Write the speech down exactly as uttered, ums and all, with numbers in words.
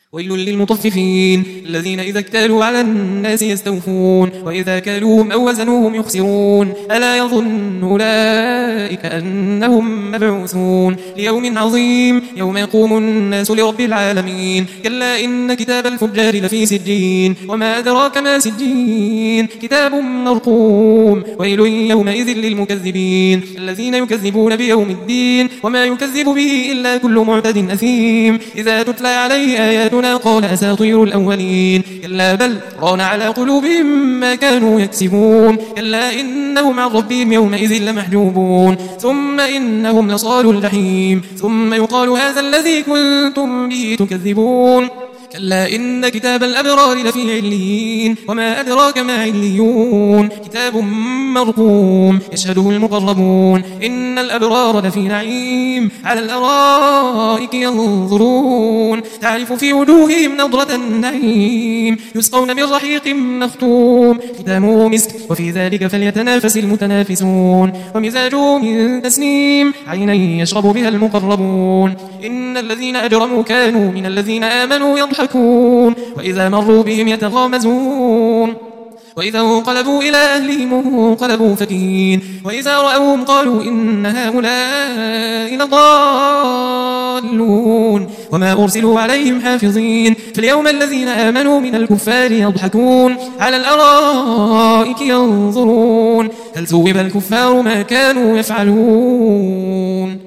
ويل للمطففين الذين إذا اكتالوا على الناس يستوفون وإذا كالوهم أو وزنوهم يخسرون ألا يظن أولئك أنهم مبعوثون ليوم عظيم يوم يقوم الناس لرب العالمين كلا إن كتاب الفجار لفي سجين وما أدراك ما سجين كتاب مرقوم ويل يومئذ للمكذبين الذين يكذبون بيوم الدين وما يكذب به إلا كل معتد أثيم إذا تتلى عليه آيات قال أساطير الأولين كلا بل ران على قلوبهم ما كانوا يكسبون كلا إنهم عن ربهم يومئذ لمحجوبون ثم إنهم لصالوا الجحيم ثم يقال هذا الذي كنتم به تكذبون كلا إن كتاب الأبرار لفي عليين وما أدراك ما عليون كتاب مرقوم يشهده المقربون إن الأبرار لفي نعيم على الأرائك ينظرون تعرف في وجوههم نضرة النعيم يسقون من رحيق مختوم ختامه مسك وفي ذلك فليتنافس المتنافسون ومزاجه من تسنيم عينا يشرب بها المقربون إن الذين أجرموا كانوا من الذين آمنوا يضحكون وإذا مروا بهم يتغامزون وإذا انقلبوا إلى أهلهم انقلبوا فكهين وإذا رأوهم قالوا إن هؤلاء لضالون وما أرسلوا عليهم حافظين فاليوم الذين آمنوا من الكفار يضحكون على الأرائك ينظرون هل ثوب الكفار ما كانوا يفعلون.